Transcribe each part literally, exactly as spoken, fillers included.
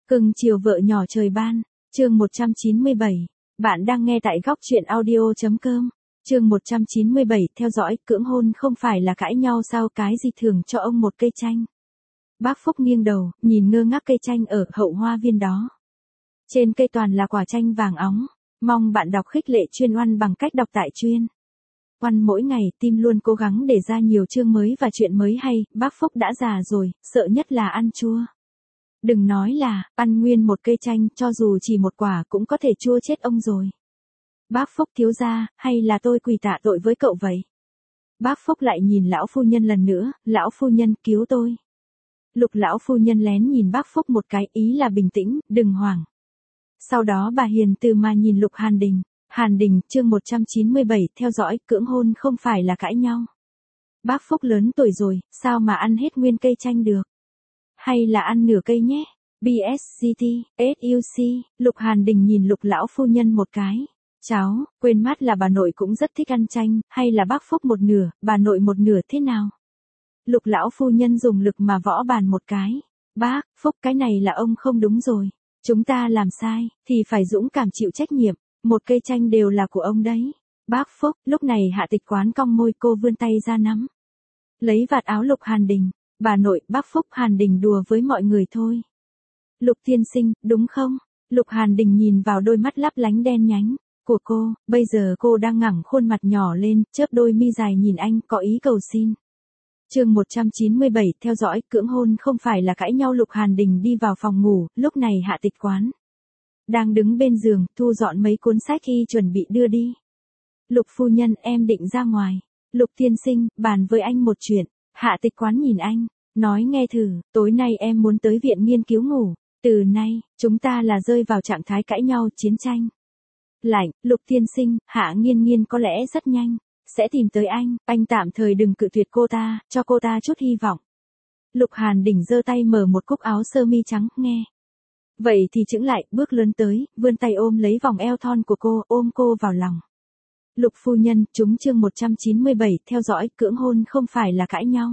Cưng chiều vợ nhỏ trời ban, chương một trăm chín mươi bảy. Bạn đang nghe tại góc truyện audio chấm com. Chương một trăm chín mươi bảy, theo dõi, cưỡng hôn không phải là cãi nhau sao, cái gì thưởng cho ông một cây chanh. Bác Phúc nghiêng đầu, nhìn ngơ ngác cây chanh ở hậu hoa viên đó. Trên cây toàn là quả chanh vàng óng, mong bạn đọc khích lệ chuyên oan bằng cách đọc tại chuyên oan mỗi ngày, tim luôn cố gắng để ra nhiều chương mới và chuyện mới hay. Bác Phúc đã già rồi, sợ nhất là ăn chua. Đừng nói là, ăn nguyên một cây chanh, cho dù chỉ một quả cũng có thể chua chết ông rồi. Bác Phúc thiếu gia, hay là tôi quỳ tạ tội với cậu vậy? Bác Phúc lại nhìn lão phu nhân lần nữa, lão phu nhân cứu tôi. Lục lão phu nhân lén nhìn bác Phúc một cái, ý là bình tĩnh, đừng hoảng. Sau đó bà hiền từ mà nhìn Lục Hàn Đình. Hàn Đình, chương một trăm chín mươi bảy, theo dõi, cưỡng hôn không phải là cãi nhau. Bác Phúc lớn tuổi rồi, sao mà ăn hết nguyên cây chanh được? Hay là ăn nửa cây nhé? bê ét giê tê, ét u xê, Lục Hàn Đình nhìn Lục lão phu nhân một cái. Cháu, quên mất là bà nội cũng rất thích ăn chanh, hay là bác Phúc một nửa, bà nội một nửa thế nào? Lục lão phu nhân dùng lực mà võ bàn một cái. Bác, Phúc, cái này là ông không đúng rồi. Chúng ta làm sai, thì phải dũng cảm chịu trách nhiệm. Một cây chanh đều là của ông đấy. Bác Phúc, lúc này Hạ Tịch Quán cong môi, cô vươn tay ra nắm lấy vạt áo Lục Hàn Đình. Bà nội, bác Phúc, Hàn Đình đùa với mọi người thôi. Lục tiên sinh, đúng không? Lục Hàn Đình nhìn vào đôi mắt lấp lánh đen nhánh của cô, bây giờ cô đang ngẩng khuôn mặt nhỏ lên, chớp đôi mi dài nhìn anh, có ý cầu xin. Chương một trăm chín mươi bảy, theo dõi, cưỡng hôn không phải là cãi nhau. Lục Hàn Đình đi vào phòng ngủ, lúc này Hạ Tịch Quán đang đứng bên giường, thu dọn mấy cuốn sách y chuẩn bị đưa đi. Lục phu nhân, em định ra ngoài. Lục tiên sinh, bàn với anh một chuyện. Hạ Tịch Quán nhìn anh, nói nghe thử, tối nay em muốn tới viện nghiên cứu ngủ. Từ nay, chúng ta là rơi vào trạng thái cãi nhau, chiến tranh lạnh. Lục tiên sinh, Hạ Nghiên Nghiên có lẽ rất nhanh sẽ tìm tới anh, anh tạm thời đừng cự tuyệt cô ta, cho cô ta chút hy vọng. Lục Hàn Đình giơ tay mở một cúc áo sơ mi trắng, nghe vậy thì chững lại, bước lớn tới, vươn tay ôm lấy vòng eo thon của cô, ôm cô vào lòng. Lục phu nhân, chúng chương một trăm chín mươi bảy, theo dõi, cưỡng hôn không phải là cãi nhau.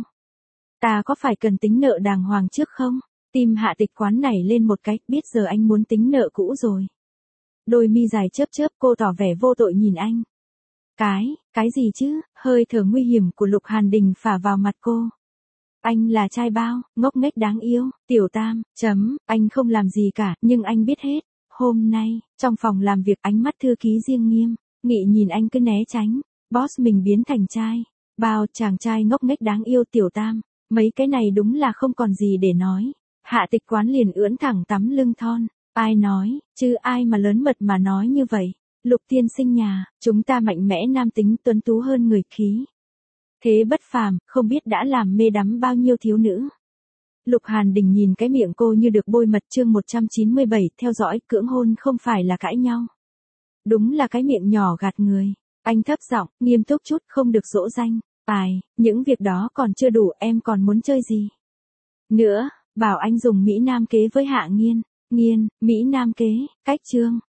Ta có phải cần tính nợ đàng hoàng trước không? Tim Hạ Tịch Quán này lên một cái, biết giờ anh muốn tính nợ cũ rồi. Đôi mi dài chớp chớp, cô tỏ vẻ vô tội nhìn anh. Cái, cái gì chứ? Hơi thở nguy hiểm của Lục Hàn Đình phả vào mặt cô. Anh là trai bao, ngốc nghếch đáng yêu, tiểu tam, chấm, anh không làm gì cả, nhưng anh biết hết. Hôm nay, trong phòng làm việc, ánh mắt thư ký riêng nghiêm nghị nhìn anh cứ né tránh. Boss mình biến thành trai bao, chàng trai ngốc nghếch đáng yêu, tiểu tam, mấy cái này đúng là không còn gì để nói. Hạ Tịch Quán liền ưỡn thẳng tắm lưng thon. Ai nói, chứ ai mà lớn mật mà nói như vậy. Lục tiên sinh nhà, chúng ta mạnh mẽ nam tính, tuấn tú hơn người, khí thế bất phàm, không biết đã làm mê đắm bao nhiêu thiếu nữ. Lục Hàn Đình nhìn cái miệng cô như được bôi mật. Chương một trăm chín mươi bảy, theo dõi, cưỡng hôn không phải là cãi nhau. Đúng là cái miệng nhỏ gạt người. Anh thấp giọng, nghiêm túc chút, không được dỗ dành. Ai, những việc đó còn chưa đủ, em còn muốn chơi gì nữa? Bảo anh dùng Mỹ Nam kế với Hạ Nghiên Nghiên, Mỹ Nam kế, cách chương